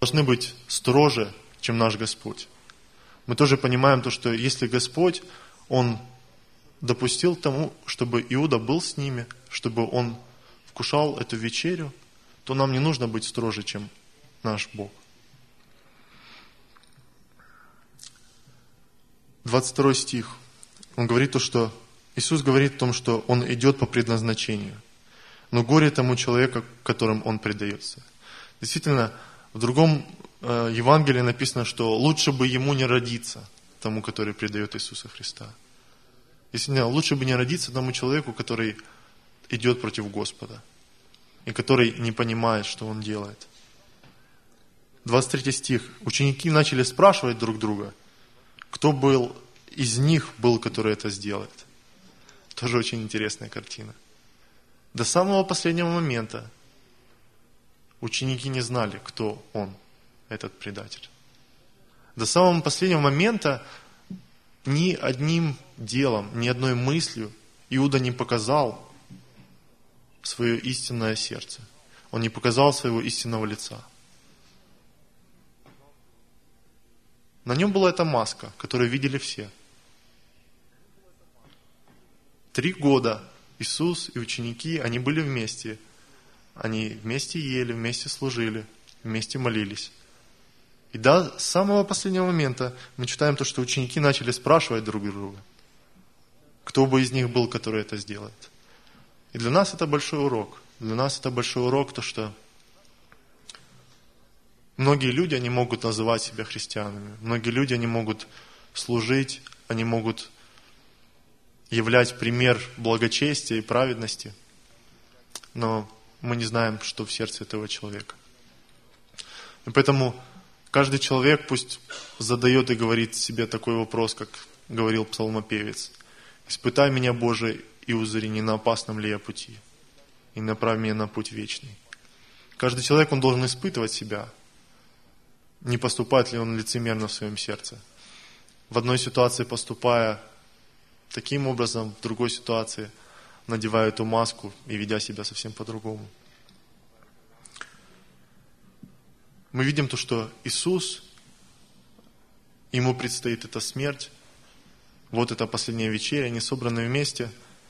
должны быть строже, чем наш Господь. Мы тоже понимаем то, что если Господь, Он допустил тому, чтобы Иуда был с ними, чтобы он вкушал эту вечерю, то нам не нужно быть строже, чем наш Бог. 22 стих. Он говорит то, что Иисус говорит о том, что Он идет по предназначению. Но горе тому человеку, которым Он предается. Действительно, в другом Евангелии написано, что лучше бы ему не родиться, тому, который предает Иисуса Христа. Действительно, лучше бы не родиться тому человеку, который идет против Господа и который не понимает, что он делает. 23 стих. Ученики начали спрашивать друг друга, кто был из них, который это сделает. Тоже очень интересная картина. До самого последнего момента ученики не знали, кто он, этот предатель. До самого последнего момента ни одним делом, ни одной мыслью Иуда не показал свое истинное сердце. Он не показал своего истинного лица. На нем была эта маска, которую видели все. 3 года Иисус и ученики, они были вместе. Они вместе ели, вместе служили, вместе молились. И до самого последнего момента мы читаем то, что ученики начали спрашивать друг друга, кто бы из них был, который это сделает. И для нас это большой урок. Для нас это большой урок, то что многие люди, они могут называть себя христианами. Многие люди, они могут служить, они могут являть пример благочестия и праведности. Но мы не знаем, что в сердце этого человека. И поэтому каждый человек пусть задает и говорит себе такой вопрос, как говорил псалмопевец. «Испытай меня, Боже, и узри, не на опасном ли я пути, и направь меня на путь вечный». Каждый человек, он должен испытывать себя, не поступает ли он лицемерно в своем сердце. В одной ситуации поступая таким образом, в другой ситуации надевая эту маску и ведя себя совсем по-другому. Мы видим то, что Иисус, Ему предстоит эта смерть, вот эта последняя вечеря, они собраны вместе.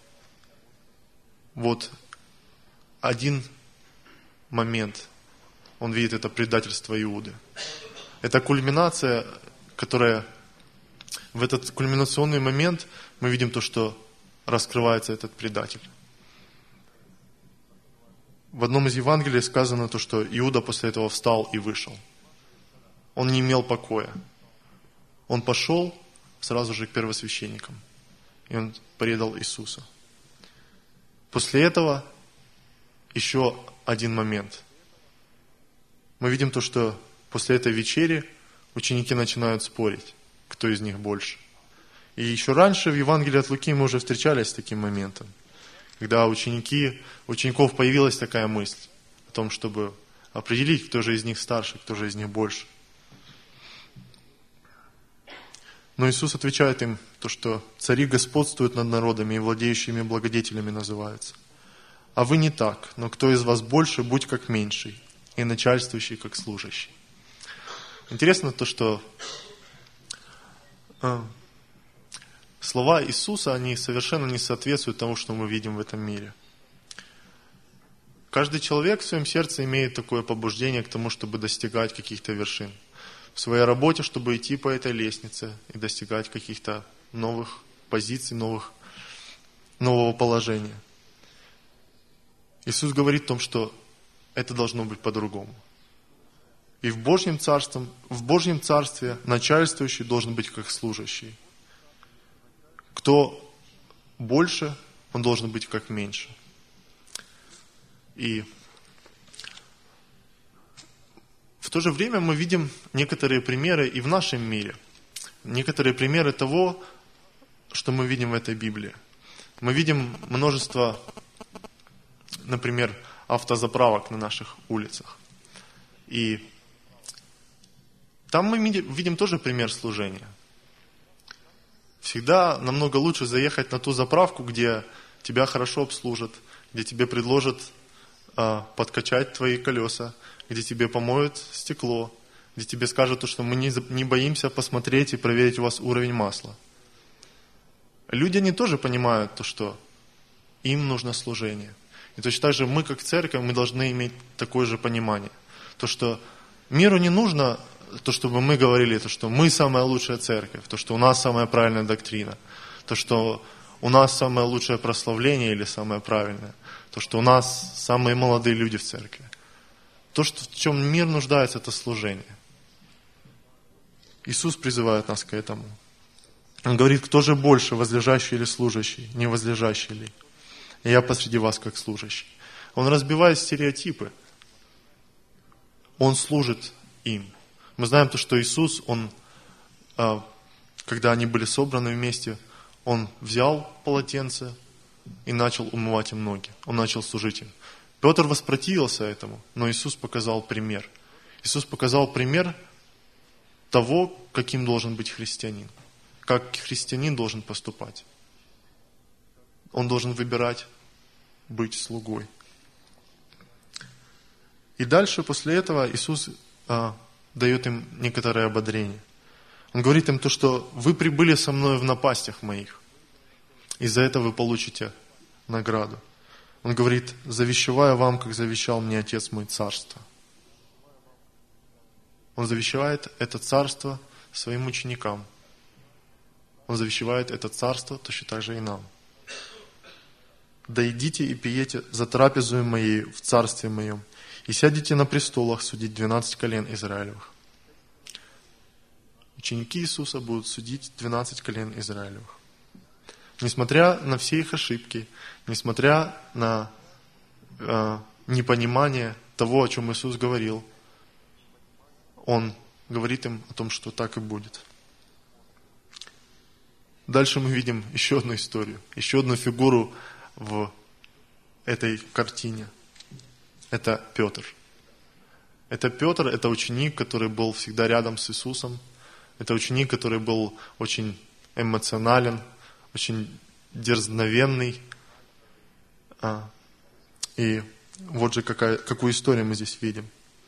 Вот один момент, Он видит это предательство Иуды. Это кульминация, которая в этот кульминационный момент мы видим то, что раскрывается этот предатель. В одном из Евангелий сказано то, что Иуда после этого встал и вышел. Он не имел покоя. Он пошел сразу же к первосвященникам. И он предал Иисуса. После этого еще один момент. Мы видим то, что после этой вечери ученики начинают спорить, кто из них больше. И еще раньше в Евангелии от Луки мы уже встречались с таким моментом, когда у учеников появилась такая мысль о том, чтобы определить, кто же из них старше, кто же из них больше. Но Иисус отвечает им, то, что цари господствуют над народами и владеющими благодетелями называются. А вы не так, но кто из вас больше, будь как меньший, и начальствующий, как служащий. Интересно то, что слова Иисуса, они совершенно не соответствуют тому, что мы видим в этом мире. Каждый человек в своем сердце имеет такое побуждение к тому, чтобы достигать каких-то вершин. В своей работе, чтобы идти по этой лестнице и достигать каких-то новых позиций, нового положения. Иисус говорит о том, что это должно быть по-другому. И в Божьем Царстве начальствующий должен быть как служащий. Кто больше, он должен быть как меньше. И в то же время мы видим некоторые примеры и в нашем мире. Некоторые примеры того, что мы видим в этой Библии. Мы видим множество, например, автозаправок на наших улицах. И там мы видим тоже пример служения. Всегда намного лучше заехать на ту заправку, где тебя хорошо обслужат, где тебе предложат подкачать твои колеса, где тебе помоют стекло, где тебе скажут, то, что мы не боимся посмотреть и проверить у вас уровень масла. Люди, они тоже понимают то, что им нужно служение. И точно так же мы, как церковь, мы должны иметь такое же понимание. То, что миру не нужно, то, чтобы мы говорили, то, что мы самая лучшая церковь, то, что у нас самая правильная доктрина, то, что у нас самое лучшее прославление или самое правильное, то, что у нас самые молодые люди в церкви. То, что, в чем мир нуждается, это служение. Иисус призывает нас к этому. Он говорит, кто же больше, возлежащий или служащий, не возлежащий ли? И я посреди вас как служащий. Он разбивает стереотипы. Он служит им. Мы знаем то, что Иисус, Он, когда они были собраны вместе, Он взял полотенце и начал умывать им ноги. Он начал служить им. Петр воспротивился этому, но Иисус показал пример. Иисус показал пример того, каким должен быть христианин. Как христианин должен поступать. Он должен выбирать быть слугой. И дальше, после этого, Иисус дает им некоторое ободрение. Он говорит им то, что вы прибыли со мной в напастях моих, и за это вы получите награду. Он говорит, завещеваю вам, как завещал мне Отец мой, царство. Он завещает это царство своим ученикам. Он завещевает это царство точно так же и нам. Да идите и пиете за трапезою моей в царстве моем, и сядете на престолах судить 12 колен Израилевых. Ученики Иисуса будут судить 12 колен Израилевых. Несмотря на все их ошибки, несмотря на непонимание того, о чем Иисус говорил, Он говорит им о том, что так и будет. Дальше мы видим еще одну историю, еще одну фигуру в этой картине. Это Петр. Это Петр, это ученик, который был всегда рядом с Иисусом. Это ученик, который был очень эмоционален, очень дерзновенный. И вот же какую историю мы здесь видим.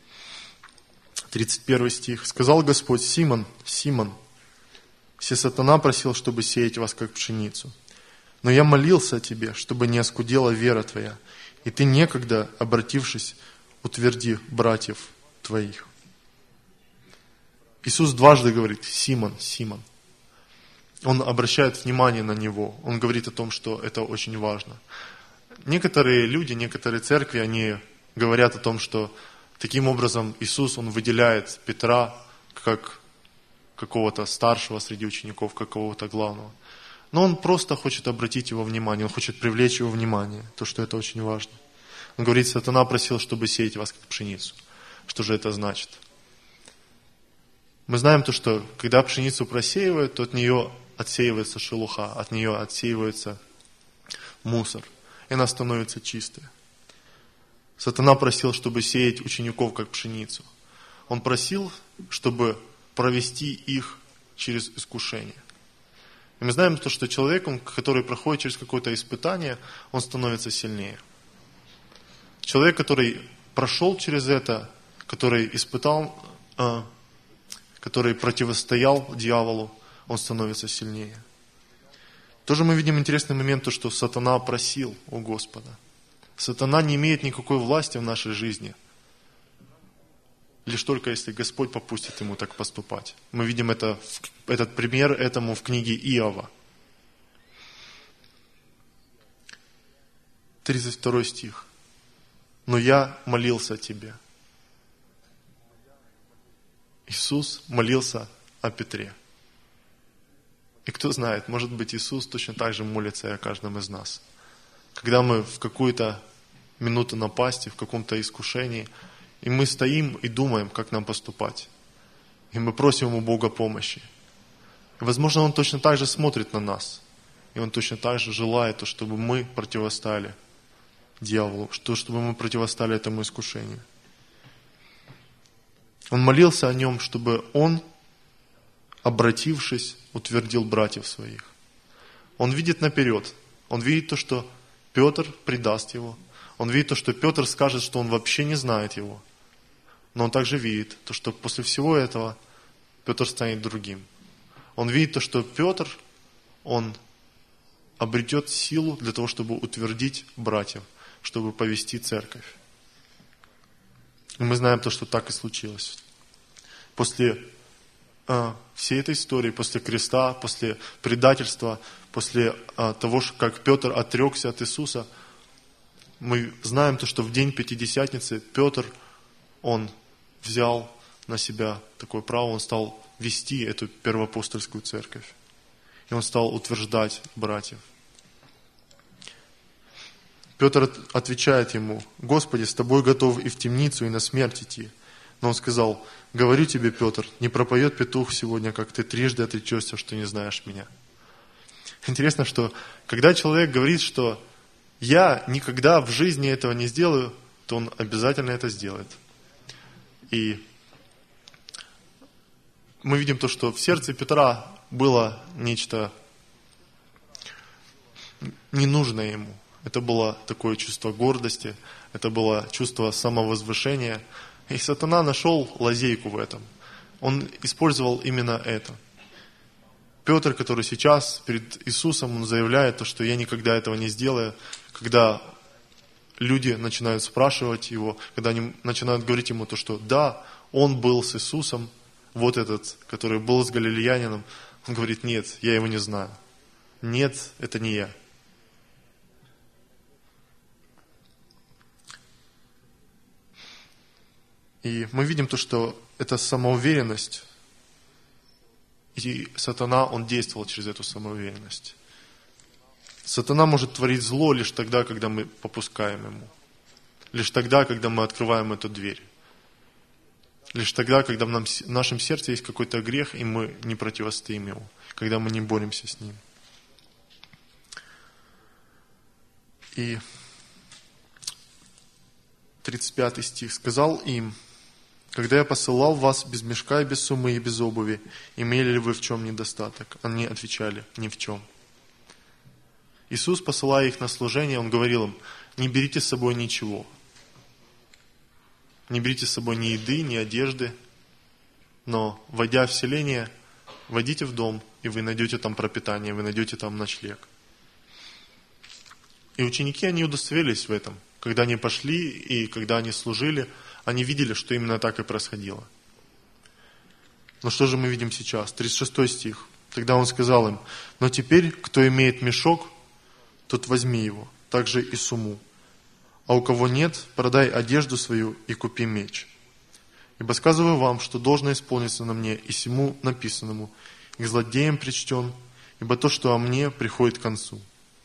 31 стих. «Сказал Господь: Симон, Симон, се сатана просил, чтобы сеять вас, как пшеницу. Но я молился о тебе, чтобы не оскудела вера твоя, и ты некогда, обратившись, утверди братьев твоих». Иисус дважды говорит: Симон, Симон. Он обращает внимание на него. Он говорит о том, что это очень важно. Некоторые люди, некоторые церкви, они говорят о том, что таким образом Иисус, Он выделяет Петра как какого-то старшего среди учеников, какого-то главного. Но Он просто хочет обратить его внимание, Он хочет привлечь его внимание, то, что это очень важно. Он говорит, сатана просил, чтобы сеять вас, как пшеницу. Что же это значит? Мы знаем то, что когда пшеницу просеивают, то от нее отсеивается шелуха, от нее отсеивается мусор, и она становится чистой. Сатана просил, чтобы сеять учеников, как пшеницу. Он просил, чтобы провести их через искушение. И мы знаем то, что человек, который проходит через какое-то испытание, он становится сильнее. Человек, который прошел через это, который испытал, который противостоял дьяволу, он становится сильнее. Тоже мы видим интересный момент, то, что сатана просил у Господа. Сатана не имеет никакой власти в нашей жизни, лишь только если Господь попустит ему так поступать. Мы видим этот пример этому в книге Иова. 32 стих. «Но я молился о тебе». Иисус молился о Петре. И кто знает, может быть, Иисус точно так же молится и о каждом из нас. Когда мы в какую-то минуту напасти, в каком-то искушении, и мы стоим и думаем, как нам поступать. И мы просим у Бога помощи. И, возможно, Он точно так же смотрит на нас. И Он точно так же желает, чтобы мы противостали дьяволу, чтобы мы противостали этому искушению. Он молился о нем, чтобы он, обратившись, утвердил братьев своих. Он видит наперед. Он видит то, что Петр предаст его. Он видит то, что Петр скажет, что он вообще не знает его. Но он также видит, то, что после всего этого Петр станет другим. Он видит то, что Петр, он обретет силу для того, чтобы утвердить братьев, чтобы повести церковь. И мы знаем то, что так и случилось. После всей этой истории, после креста, после предательства, после того, как Петр отрекся от Иисуса, мы знаем то, что в день Пятидесятницы Петр, он взял на себя такое право, он стал вести эту первоапостольскую церковь. И он стал утверждать братьев. Петр отвечает ему: «Господи, с тобой готов и в темницу, и на смерть идти». Но он сказал: «Говорю тебе, Петр, не пропоет петух сегодня, как ты трижды отречешься, что не знаешь меня». Интересно, что когда человек говорит, что я никогда в жизни этого не сделаю, то он обязательно это сделает. И мы видим то, что в сердце Петра было нечто ненужное ему. Это было такое чувство гордости, это было чувство самовозвышения. И сатана нашел лазейку в этом. Он использовал именно это. Петр, который сейчас перед Иисусом, он заявляет то, что я никогда этого не сделаю. Когда люди начинают спрашивать его, когда они начинают говорить ему то, что да, он был с Иисусом, вот этот, который был с галилеянином, он говорит: нет, я его не знаю. Нет, это не я. И мы видим то, что это самоуверенность, и сатана, он действовал через эту самоуверенность. Сатана может творить зло лишь тогда, когда мы попускаем ему. Лишь тогда, когда мы открываем эту дверь. Лишь тогда, когда в нашем сердце есть какой-то грех, и мы не противостоим ему. Когда мы не боремся с ним. И 35 стих. «Сказал им: когда я посылал вас без мешка и без суммы и без обуви, имели ли вы в чем недостаток? Они отвечали: ни в чем». Иисус, посылая их на служение, Он говорил им: не берите с собой ничего. Не берите с собой ни еды, ни одежды, но, войдя в селение, войдите в дом, и вы найдете там пропитание, вы найдете там ночлег. И ученики, они удостоверились в этом. Когда они пошли и когда они служили, они видели, что именно так и происходило. Но что же мы видим сейчас? 36 стих. Тогда Он сказал им: но теперь, кто имеет мешок, тот возьми его, также и сумму. А у кого нет, продай одежду свою и купи меч. Ибо сказываю вам, что должно исполниться на мне и сему написанному, и к злодеям причтен, ибо то, что о мне, приходит к концу.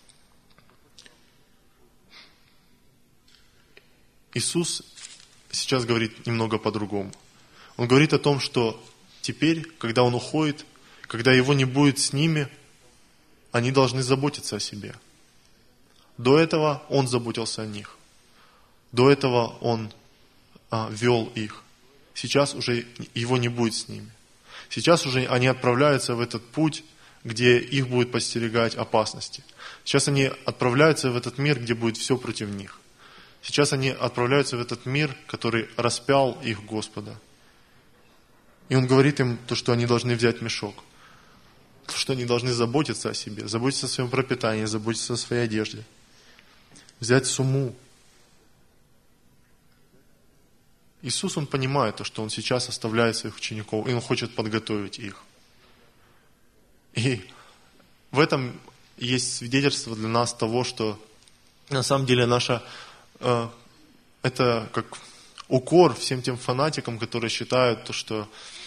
Иисус сейчас говорит немного по-другому. Он говорит о том, что теперь, когда Он уходит, когда Его не будет с ними, они должны заботиться о себе. До этого Он заботился о них. До этого Он вел их. Сейчас уже Его не будет с ними. Сейчас уже они отправляются в этот путь, где их будет подстерегать опасности. Сейчас они отправляются в этот мир, где будет все против них. Сейчас они отправляются в этот мир, который распял их Господа. И Он говорит им то, что они должны взять мешок. То, что они должны заботиться о себе, заботиться о своем пропитании, заботиться о своей одежде. Взять сумму. Иисус, Он понимает то, что Он сейчас оставляет своих учеников, и Он хочет подготовить их. И в этом есть свидетельство для нас того, что на самом деле это как укор всем тем фанатикам, которые считают, то, что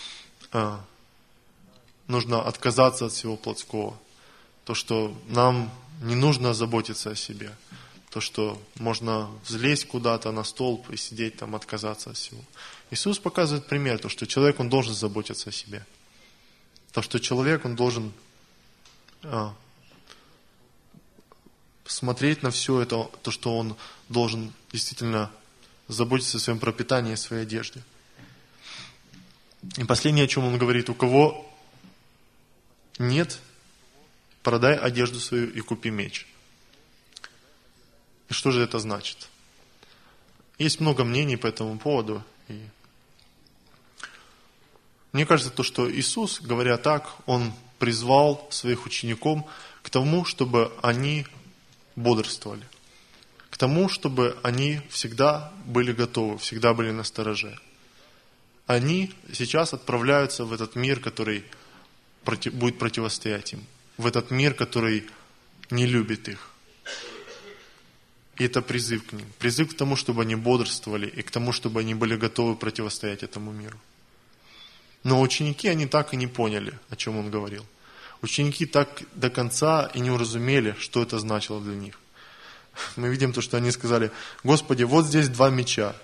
нужно отказаться от всего плотского. То, что нам не нужно заботиться о себе. То, что можно взлезть куда-то на столб и сидеть там, отказаться от всего. Иисус показывает пример, то, что человек, он должен заботиться о себе. То, что человек, он должен смотреть на все это, то, что он должен действительно заботиться о своем пропитании и своей одежде. И последнее, о чем он говорит: у кого нет, продай одежду свою и купи меч. И что же это значит? Есть много мнений по этому поводу. И Мне кажется, то, что Иисус, говоря так, Он призвал своих учеников к тому, чтобы они бодрствовали. К тому, чтобы они всегда были готовы, всегда были настороже. Они сейчас отправляются в этот мир, который будет противостоять им. В этот мир, который не любит их. И это призыв к ним. Призыв к тому, чтобы они бодрствовали, и к тому, чтобы они были готовы противостоять этому миру. Но ученики, они так и не поняли, о чем он говорил. Ученики так до конца и не уразумели, что это значило для них. Мы видим то, что они сказали: Господи, вот здесь 2 меча.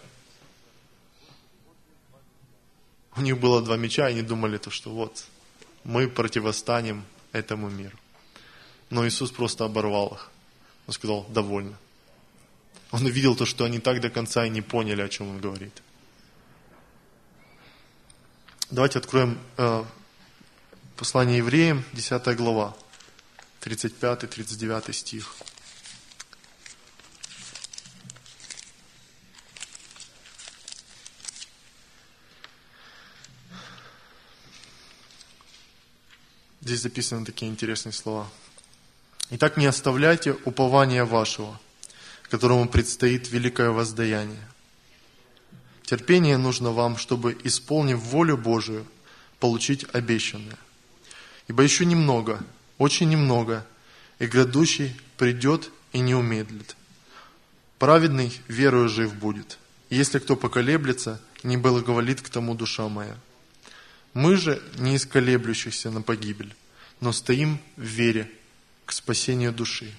У них было 2 меча, и они думали, то, что вот, мы противостанем этому миру. Но Иисус просто оборвал их. Он сказал: довольно. Он увидел то, что они так до конца и не поняли, о чем он говорит. Давайте откроем послание Евреям, 10 глава, 35-39 стих. Здесь записаны такие интересные слова. «Итак, не оставляйте упования вашего, которому предстоит великое воздаяние. Терпение нужно вам, чтобы, исполнив волю Божию, получить обещанное. Ибо еще немного, очень немного, и грядущий придет и не умедлит. Праведный верою жив будет. И если кто поколеблется, не благоволит к тому душа моя. Мы же не из колеблющихся на погибель, но стоим в вере к спасению души».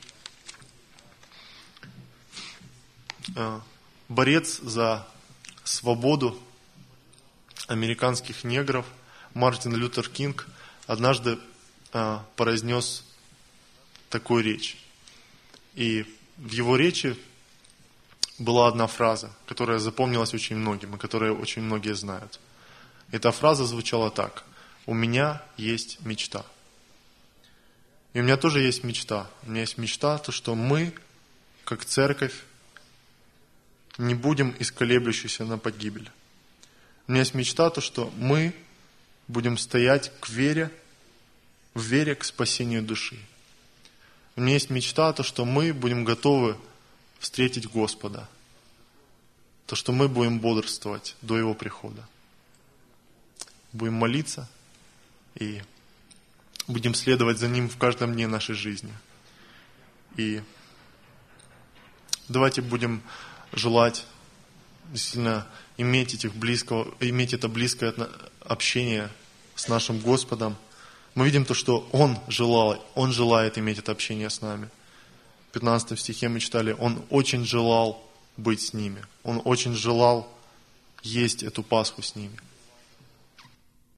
Борец за свободу американских негров Мартин Лютер Кинг однажды произнес такую речь. И в его речи была одна фраза, которая запомнилась очень многим, и которую очень многие знают. Эта фраза звучала так: «У меня есть мечта». И у меня тоже есть мечта. У меня есть мечта, то, что мы, как церковь, не будем из колеблющихся на погибель. У меня есть мечта, то, что мы будем стоять в вере к спасению души. У меня есть мечта, то, что мы будем готовы встретить Господа. То, что мы будем бодрствовать до Его прихода. Будем молиться и будем следовать за Ним в каждом дне нашей жизни. И давайте будем желать действительно иметь это близкое общение с нашим Господом. Мы видим то, что Он желает иметь это общение с нами. В 15 стихе мы читали: Он очень желал быть с ними. Он очень желал есть эту Пасху с ними.